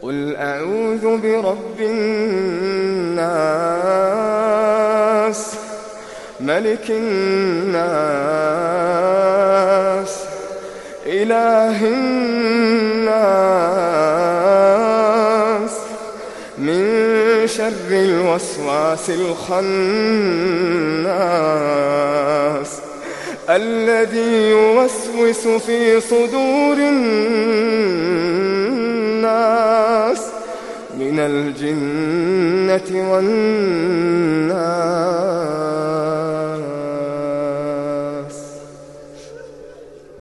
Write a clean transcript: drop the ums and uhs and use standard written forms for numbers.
قل أعوذ برب الناس ملك الناس إله الناس من شر الوسواس الخناس الذي يوسوس في صدور الناس من الجنة والناس.